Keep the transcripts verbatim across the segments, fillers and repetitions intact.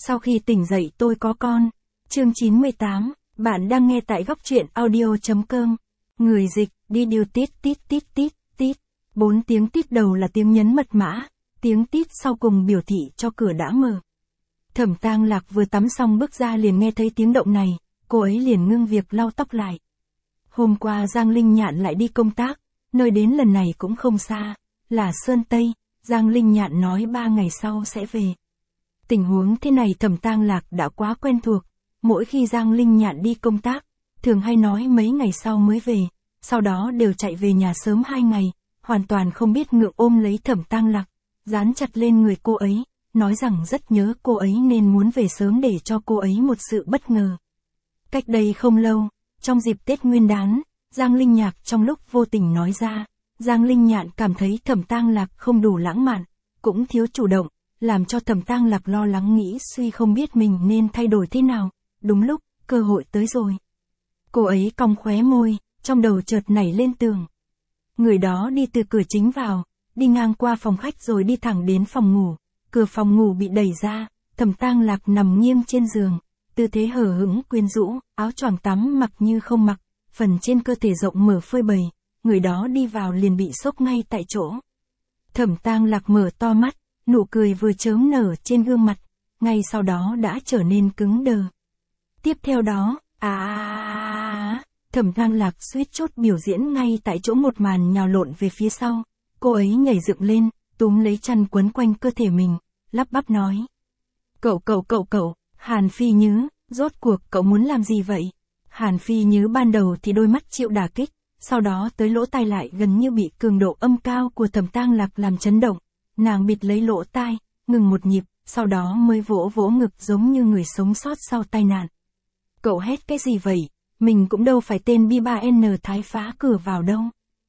Sau khi tỉnh dậy tôi có con. Chương chín mươi tám, bạn đang nghe tại góc truyện audio chấm com. Người dịch, đi điều tít tít tít tít tít. Bốn tiếng tít đầu là tiếng nhấn mật mã, tiếng tít sau cùng biểu thị cho cửa đã mở. Thẩm Tang Lạc vừa tắm xong bước ra liền nghe thấy tiếng động này, cô ấy liền ngưng việc lau tóc lại. Hôm qua Giang Linh Nhạn lại đi công tác, nơi đến lần này cũng không xa, là Sơn Tây, Giang Linh Nhạn nói ba ngày sau sẽ về. Tình huống thế này Thẩm Tang Lạc đã quá quen thuộc, mỗi khi Giang Linh Nhạn đi công tác, thường hay nói mấy ngày sau mới về, sau đó đều chạy về nhà sớm hai ngày, hoàn toàn không biết ngượng ôm lấy Thẩm Tang Lạc, dán chặt lên người cô ấy, nói rằng rất nhớ cô ấy nên muốn về sớm để cho cô ấy một sự bất ngờ. Cách đây không lâu, trong dịp Tết Nguyên đán, Giang Linh Nhạc trong lúc vô tình nói ra, Giang Linh Nhạn cảm thấy Thẩm Tang Lạc không đủ lãng mạn, cũng thiếu chủ động, làm cho Thẩm Tang Lạc lo lắng nghĩ suy không biết mình nên thay đổi thế nào, đúng lúc, cơ hội tới rồi. Cô ấy cong khóe môi, trong đầu chợt nảy lên tường. Người đó đi từ cửa chính vào, đi ngang qua phòng khách rồi đi thẳng đến phòng ngủ, cửa phòng ngủ bị đẩy ra, Thẩm Tang Lạc nằm nghiêng trên giường, tư thế hở hững quyến rũ, áo choàng tắm mặc như không mặc, phần trên cơ thể rộng mở phơi bày, người đó đi vào liền bị sốc ngay tại chỗ. Thẩm Tang Lạc mở to mắt, nụ cười vừa chớm nở trên gương mặt, ngay sau đó đã trở nên cứng đờ. Tiếp theo đó, à, Thẩm Tang Lạc suýt chốt biểu diễn ngay tại chỗ một màn nhào lộn về phía sau, cô ấy nhảy dựng lên, túm lấy chăn quấn quanh cơ thể mình, lắp bắp nói. Cậu cậu cậu cậu, Hàn Phi Nhứ, rốt cuộc cậu muốn làm gì vậy? Hàn Phi Nhứ ban đầu thì đôi mắt chịu đả kích, sau đó tới lỗ tai lại gần như bị cường độ âm cao của Thẩm Tang Lạc làm chấn động, nàng bịt lấy lỗ tai, ngừng một nhịp, sau đó mới vỗ vỗ ngực giống như người sống sót sau tai nạn. Cậu hét cái gì vậy? Mình cũng đâu phải tên B ba N Thái phá cửa vào đâu.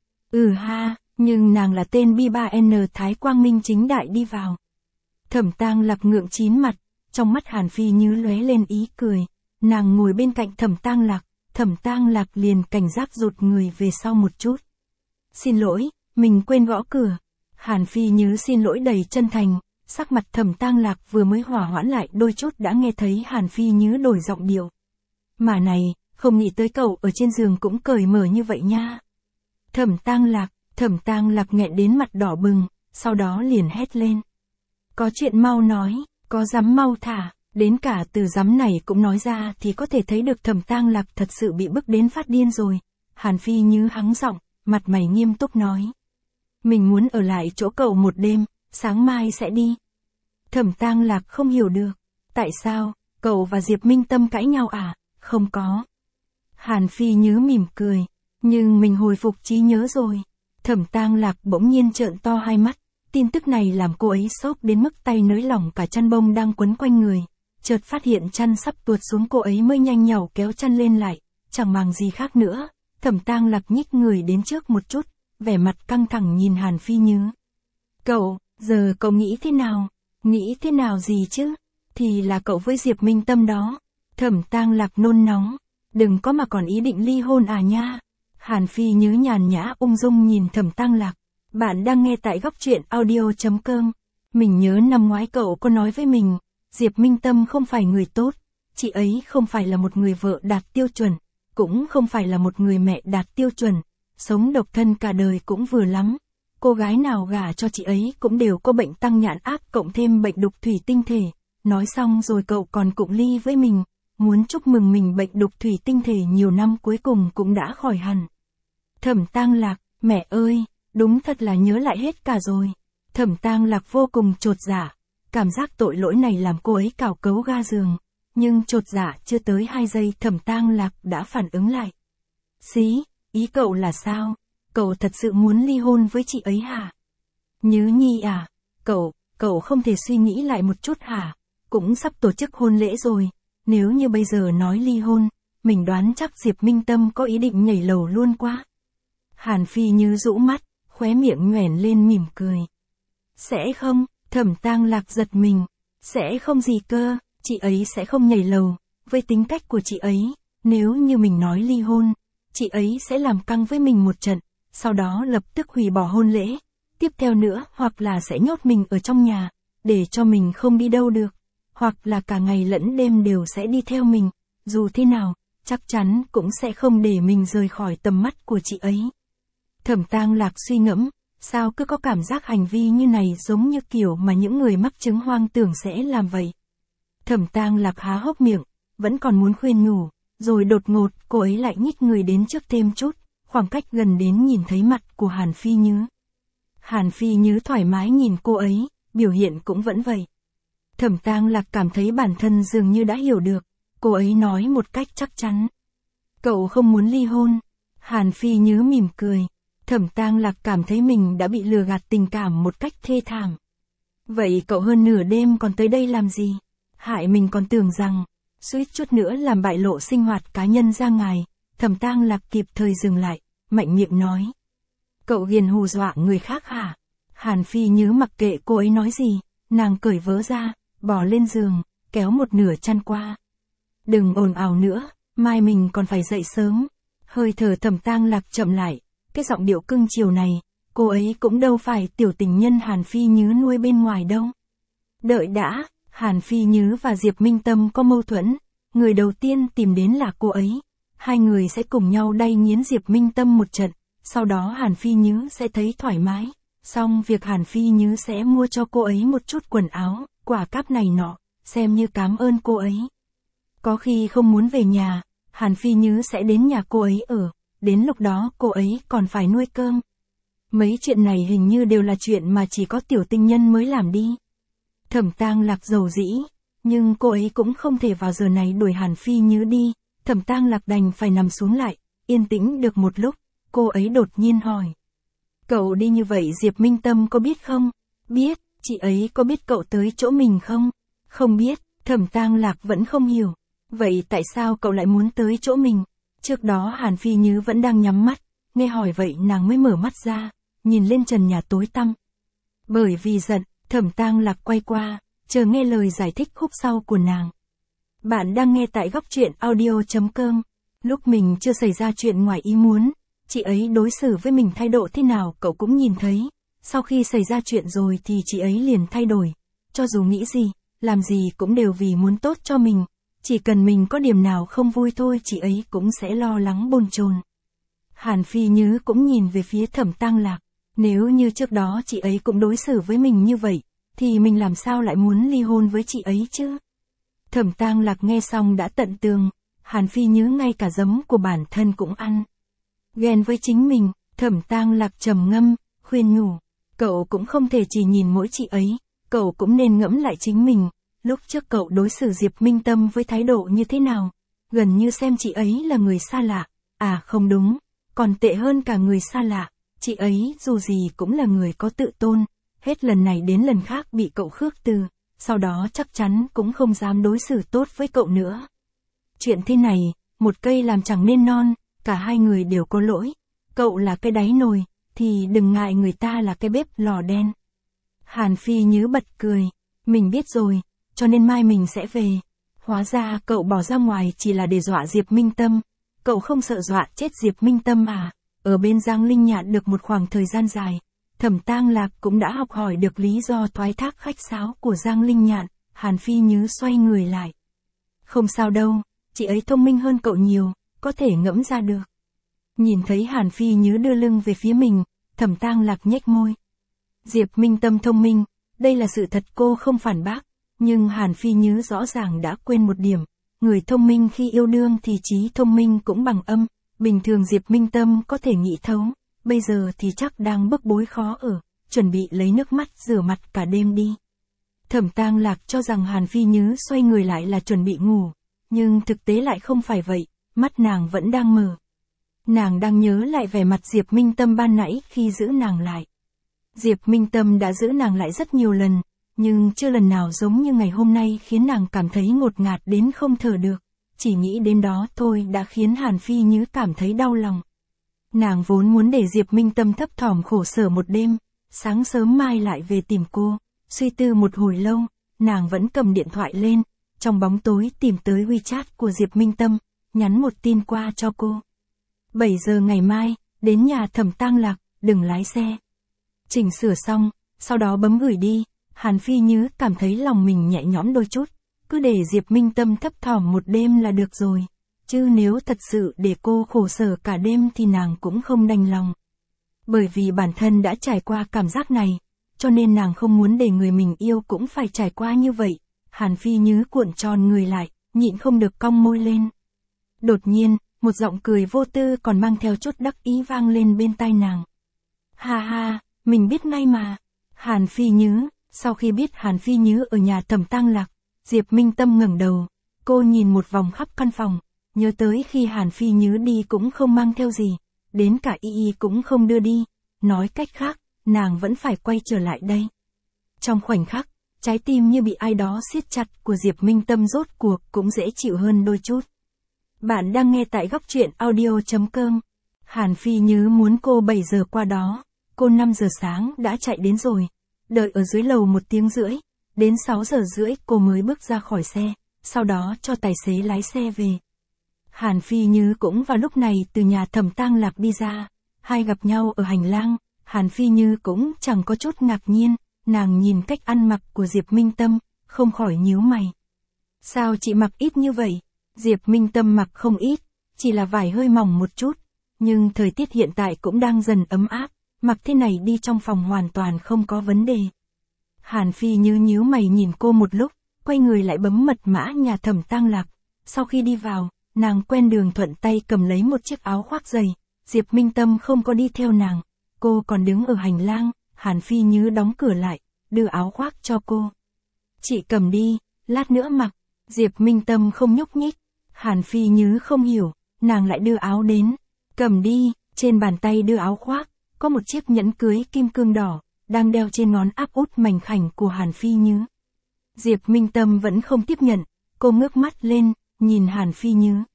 Ừ ha, nhưng nàng là tên B ba N Thái quang minh chính đại đi vào. Thẩm Tang Lạc ngượng chín mặt, trong mắt Hàn Phi Nhứ lóe lên ý cười, nàng ngồi bên cạnh Thẩm Tang Lạc, Thẩm Tang Lạc liền cảnh giác rụt người về sau một chút. Xin lỗi, mình quên gõ cửa. Hàn Phi Nhứ xin lỗi đầy chân thành, sắc mặt Thẩm Tang Lạc vừa mới hỏa hoãn lại đôi chút đã nghe thấy Hàn Phi Nhứ đổi giọng điệu. Mà này, không nghĩ tới cậu ở trên giường cũng cởi mở như vậy nha. Thẩm Tang Lạc, Thẩm Tang Lạc nghẹn đến mặt đỏ bừng, sau đó liền hét lên. Có chuyện mau nói, có dám mau thả, đến cả từ dám này cũng nói ra thì có thể thấy được Thẩm Tang Lạc thật sự bị bức đến phát điên rồi. Hàn Phi Nhứ hắng giọng, mặt mày nghiêm túc nói. Mình muốn ở lại chỗ cậu một đêm, sáng mai sẽ đi. Thẩm Tang Lạc không hiểu được. Tại sao, cậu và Diệp Minh Tâm cãi nhau à? Không có. Hàn Phi Nhứ mỉm cười. Nhưng mình hồi phục trí nhớ rồi. Thẩm Tang Lạc bỗng nhiên trợn to hai mắt. Tin tức này làm cô ấy sốc đến mức tay nới lỏng cả chăn bông đang quấn quanh người. Chợt phát hiện chăn sắp tuột xuống cô ấy mới nhanh nhảu kéo chăn lên lại. Chẳng màng gì khác nữa. Thẩm Tang Lạc nhích người đến trước một chút, vẻ mặt căng thẳng nhìn Hàn Phi Nhứ. Cậu, giờ cậu nghĩ thế nào? Nghĩ thế nào gì chứ? Thì là cậu với Diệp Minh Tâm đó. Thẩm Tang Lạc nôn nóng. Đừng có mà còn ý định ly hôn à nha. Hàn Phi Nhứ nhàn nhã ung dung nhìn Thẩm Tang Lạc. Bạn đang nghe tại góc truyện audio chấm com. Mình nhớ năm ngoái cậu có nói với mình, Diệp Minh Tâm không phải người tốt, chị ấy không phải là một người vợ đạt tiêu chuẩn, cũng không phải là một người mẹ đạt tiêu chuẩn, sống độc thân cả đời cũng vừa lắm. Cô gái nào gả cho chị ấy cũng đều có bệnh tăng nhãn áp cộng thêm bệnh đục thủy tinh thể. Nói xong rồi cậu còn cụng ly với mình, muốn chúc mừng mình bệnh đục thủy tinh thể nhiều năm cuối cùng cũng đã khỏi hẳn. Thẩm Tang Lạc, mẹ ơi, đúng thật là nhớ lại hết cả rồi. Thẩm Tang Lạc vô cùng chột dạ, cảm giác tội lỗi này làm cô ấy cào cấu ga giường, nhưng chột dạ chưa tới hai giây Thẩm Tang Lạc đã phản ứng lại. Xí, ý cậu là sao? Cậu thật sự muốn ly hôn với chị ấy hả? Nhứ Nhi à, cậu, cậu không thể suy nghĩ lại một chút hả? Cũng sắp tổ chức hôn lễ rồi, nếu như bây giờ nói ly hôn, mình đoán chắc Diệp Minh Tâm có ý định nhảy lầu luôn quá. Hàn Phi Nhứ rũ mắt, khóe miệng nhoẻn lên mỉm cười. Sẽ không, Thẩm Tang Lạc giật mình. Sẽ không gì cơ, chị ấy sẽ không nhảy lầu. Với tính cách của chị ấy, nếu như mình nói ly hôn, chị ấy sẽ làm căng với mình một trận, sau đó lập tức hủy bỏ hôn lễ. Tiếp theo nữa hoặc là sẽ nhốt mình ở trong nhà, để cho mình không đi đâu được. hoặc là cả ngày lẫn đêm đều sẽ đi theo mình, dù thế nào, chắc chắn cũng sẽ không để mình rời khỏi tầm mắt của chị ấy. Thẩm Tang Lạc suy ngẫm, sao cứ có cảm giác hành vi như này giống như kiểu mà những người mắc chứng hoang tưởng sẽ làm vậy. Thẩm Tang Lạc há hốc miệng, vẫn còn muốn khuyên nhủ, rồi đột ngột cô ấy lại nhích người đến trước thêm chút, khoảng cách gần đến nhìn thấy mặt của Hàn Phi Nhứ. Hàn Phi Nhứ thoải mái nhìn cô ấy, biểu hiện cũng vẫn vậy. Thẩm Tang Lạc cảm thấy bản thân dường như đã hiểu được, cô ấy nói một cách chắc chắn. Cậu không muốn ly hôn. Hàn Phi Nhứ mỉm cười. Thẩm Tang Lạc cảm thấy mình đã bị lừa gạt tình cảm một cách thê thảm. Vậy cậu hơn nửa đêm còn tới đây làm gì? Hại mình còn tưởng rằng, suýt chút nữa làm bại lộ sinh hoạt cá nhân ra ngoài. Thẩm Tang Lạc kịp thời dừng lại, mạnh miệng nói. Cậu ghiền hù dọa người khác hả? Hàn Phi Nhứ mặc kệ cô ấy nói gì, nàng cởi vớ ra, bỏ lên giường, kéo một nửa chăn qua. Đừng ồn ào nữa, mai mình còn phải dậy sớm. Hơi thở Thẩm Tang Lạc chậm lại, cái giọng điệu cưng chiều này, cô ấy cũng đâu phải tiểu tình nhân Hàn Phi Nhứ nuôi bên ngoài đâu. Đợi đã, Hàn Phi Nhứ và Diệp Minh Tâm có mâu thuẫn, người đầu tiên tìm đến là cô ấy. Hai người sẽ cùng nhau đay nghiến Diệp Minh Tâm một trận, sau đó Hàn Phi Nhứ sẽ thấy thoải mái. Xong việc Hàn Phi Nhứ sẽ mua cho cô ấy một chút quần áo, quả cáp này nọ, xem như cảm ơn cô ấy. Có khi không muốn về nhà, Hàn Phi Nhứ sẽ đến nhà cô ấy ở, đến lúc đó cô ấy còn phải nuôi cơm. Mấy chuyện này hình như đều là chuyện mà chỉ có tiểu tinh nhân mới làm đi. Thẩm Tang Lạc dầu dĩ, nhưng cô ấy cũng không thể vào giờ này đuổi Hàn Phi Nhứ đi. Thẩm Tang Lạc đành phải nằm xuống lại, yên tĩnh được một lúc, cô ấy đột nhiên hỏi. Cậu đi như vậy Diệp Minh Tâm có biết không? Biết. Chị ấy có biết cậu tới chỗ mình không? Không biết. Thẩm Tang Lạc vẫn không hiểu. Vậy tại sao cậu lại muốn tới chỗ mình? Trước đó Hàn Phi Nhứ vẫn đang nhắm mắt, nghe hỏi vậy nàng mới mở mắt ra, nhìn lên trần nhà tối tăm. Bởi vì giận, Thẩm Tang Lạc quay qua, chờ nghe lời giải thích khúc sau của nàng. Bạn đang nghe tại góc truyện audio chấm com. Lúc mình chưa xảy ra chuyện ngoài ý muốn, chị ấy đối xử với mình thái độ thế nào cậu cũng nhìn thấy. Sau khi xảy ra chuyện rồi thì chị ấy liền thay đổi. Cho dù nghĩ gì, làm gì cũng đều vì muốn tốt cho mình. Chỉ cần mình có điểm nào không vui thôi chị ấy cũng sẽ lo lắng bồn chồn. Hàn Phi Nhứ cũng nhìn về phía Thẩm Tang Lạc. Nếu như trước đó chị ấy cũng đối xử với mình như vậy, thì mình làm sao lại muốn ly hôn với chị ấy chứ? Thẩm Tang Lạc nghe xong đã tận tường, Hàn Phi Nhứ ngay cả giấm của bản thân cũng ăn. Ghen với chính mình, Thẩm Tang Lạc trầm ngâm, khuyên nhủ. Cậu cũng không thể chỉ nhìn mỗi chị ấy, cậu cũng nên ngẫm lại chính mình. Lúc trước cậu đối xử Diệp Minh Tâm với thái độ như thế nào? Gần như xem chị ấy là người xa lạ. À không đúng, còn tệ hơn cả người xa lạ. Chị ấy dù gì cũng là người có tự tôn. Hết lần này đến lần khác bị cậu khước từ. Sau đó chắc chắn cũng không dám đối xử tốt với cậu nữa. Chuyện thế này, một cây làm chẳng nên non, cả hai người đều có lỗi. Cậu là cái đáy nồi, thì đừng ngại người ta là cái bếp lò đen. Hàn Phi Nhứ bật cười. Mình biết rồi, cho nên mai mình sẽ về. Hóa ra cậu bỏ ra ngoài chỉ là để dọa Diệp Minh Tâm. Cậu không sợ dọa chết Diệp Minh Tâm à? Ở bên Giang Linh Nhạn được một khoảng thời gian dài, Thẩm Tang Lạc cũng đã học hỏi được lý do thoái thác khách sáo của Giang Linh Nhạn. Hàn Phi Nhứ xoay người lại. Không sao đâu, chị ấy thông minh hơn cậu nhiều, có thể ngẫm ra được. Nhìn thấy Hàn Phi Nhứ đưa lưng về phía mình, Thẩm Tang Lạc nhếch môi. Diệp Minh Tâm thông minh, đây là sự thật cô không phản bác, nhưng Hàn Phi Nhứ rõ ràng đã quên một điểm, người thông minh khi yêu đương thì trí thông minh cũng bằng âm, bình thường Diệp Minh Tâm có thể nghĩ thấu, bây giờ thì chắc đang bức bối khó ở, chuẩn bị lấy nước mắt rửa mặt cả đêm đi. Thẩm Tang Lạc cho rằng Hàn Phi Nhứ xoay người lại là chuẩn bị ngủ, nhưng thực tế lại không phải vậy, mắt nàng vẫn đang mở. Nàng đang nhớ lại vẻ mặt Diệp Minh Tâm ban nãy khi giữ nàng lại. Diệp Minh Tâm đã giữ nàng lại rất nhiều lần, nhưng chưa lần nào giống như ngày hôm nay khiến nàng cảm thấy ngột ngạt đến không thở được. Chỉ nghĩ đến đó thôi đã khiến Hàn Phi Nhứ cảm thấy đau lòng. Nàng vốn muốn để Diệp Minh Tâm thấp thỏm khổ sở một đêm, sáng sớm mai lại về tìm cô. Suy tư một hồi lâu, nàng vẫn cầm điện thoại lên, trong bóng tối tìm tới WeChat của Diệp Minh Tâm, nhắn một tin qua cho cô. bảy giờ ngày mai, đến nhà Thẩm Tang Lạc, đừng lái xe. Chỉnh sửa xong, sau đó bấm gửi đi, Hàn Phi Nhứ cảm thấy lòng mình nhẹ nhõm đôi chút, Cứ để Diệp Minh Tâm thấp thỏm một đêm là được rồi. Chứ nếu thật sự để cô khổ sở cả đêm thì nàng cũng không đành lòng. Bởi vì bản thân đã trải qua cảm giác này, cho nên nàng không muốn để người mình yêu cũng phải trải qua như vậy. Hàn Phi Như cuộn tròn người lại, nhịn không được cong môi lên. Đột nhiên, một giọng cười vô tư còn mang theo chút đắc ý vang lên bên tai nàng. Ha ha, mình biết ngay mà. Hàn Phi Như, sau khi biết Hàn Phi Như ở nhà Thẩm Tang Lạc, Diệp Minh Tâm ngẩng đầu, cô nhìn một vòng khắp căn phòng, nhớ tới khi Hàn Phi Như đi cũng không mang theo gì, đến cả y y cũng không đưa đi, nói cách khác, nàng vẫn phải quay trở lại đây. Trong khoảnh khắc, trái tim như bị ai đó siết chặt của Diệp Minh Tâm rốt cuộc cũng dễ chịu hơn đôi chút. Bạn đang nghe tại góc truyện audio chấm com. Hàn Phi Như muốn cô bảy giờ qua đó, cô năm giờ sáng đã chạy đến rồi, đợi ở dưới lầu một tiếng rưỡi, đến sáu giờ rưỡi cô mới bước ra khỏi xe, sau đó cho tài xế lái xe về. Hàn Phi Như cũng vào lúc này từ nhà Thẩm Tang Lạc đi ra, hai gặp nhau ở hành lang, Hàn Phi Như cũng chẳng có chút ngạc nhiên, nàng nhìn cách ăn mặc của Diệp Minh Tâm, không khỏi nhíu mày. Sao chị mặc ít như vậy? Diệp Minh Tâm mặc không ít, chỉ là vải hơi mỏng một chút, nhưng thời tiết hiện tại cũng đang dần ấm áp, mặc thế này đi trong phòng hoàn toàn không có vấn đề. Hàn Phi Như nhíu mày nhìn cô một lúc, quay người lại bấm mật mã nhà Thẩm Tang Lạc, sau khi đi vào, nàng quen đường thuận tay cầm lấy một chiếc áo khoác dày, Diệp Minh Tâm không có đi theo nàng, cô còn đứng ở hành lang, Hàn Phi Như đóng cửa lại, đưa áo khoác cho cô. Chị cầm đi, lát nữa mặc. Diệp Minh Tâm không nhúc nhích, Hàn Phi Như không hiểu, nàng lại đưa áo đến, cầm đi, trên bàn tay đưa áo khoác, có một chiếc nhẫn cưới kim cương đỏ, đang đeo trên ngón áp út mảnh khảnh của Hàn Phi Như. Diệp Minh Tâm vẫn không tiếp nhận, cô ngước mắt lên, nhìn Hàn Phi Như.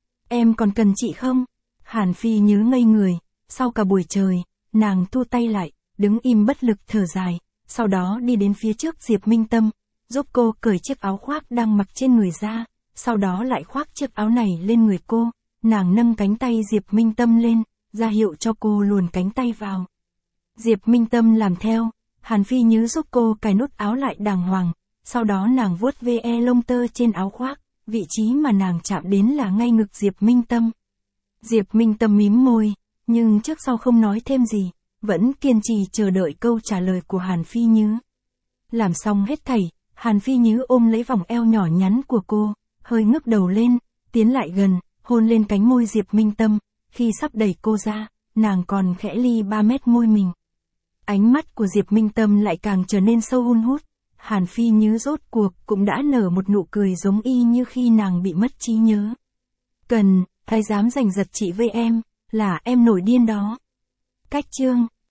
Em còn cần chị không? Hàn Phi Như ngây người, sau cả buổi trời, nàng thu tay lại, đứng im bất lực thở dài, sau đó đi đến phía trước Diệp Minh Tâm, giúp cô cởi chiếc áo khoác đang mặc trên người ra, sau đó lại khoác chiếc áo này lên người cô, nàng nâng cánh tay Diệp Minh Tâm lên, ra hiệu cho cô luồn cánh tay vào. Diệp Minh Tâm làm theo, Hàn Phi Như giúp cô cài nút áo lại đàng hoàng, sau đó nàng vuốt ve lông tơ trên áo khoác, vị trí mà nàng chạm đến là ngay ngực Diệp Minh Tâm. Diệp Minh Tâm mím môi, nhưng trước sau không nói thêm gì, vẫn kiên trì chờ đợi câu trả lời của Hàn Phi Như. Làm xong hết thảy, Hàn Phi Như ôm lấy vòng eo nhỏ nhắn của cô, hơi ngước đầu lên, tiến lại gần, hôn lên cánh môi Diệp Minh Tâm, khi sắp đẩy cô ra, nàng còn khẽ ly ba mét môi mình. Ánh mắt của Diệp Minh Tâm lại càng trở nên sâu hun hút, Hàn Phi Như rốt cuộc cũng đã nở một nụ cười giống y như khi nàng bị mất trí nhớ. Cần, ai dám giành giật chị với em, là em nổi điên đó. Cách chương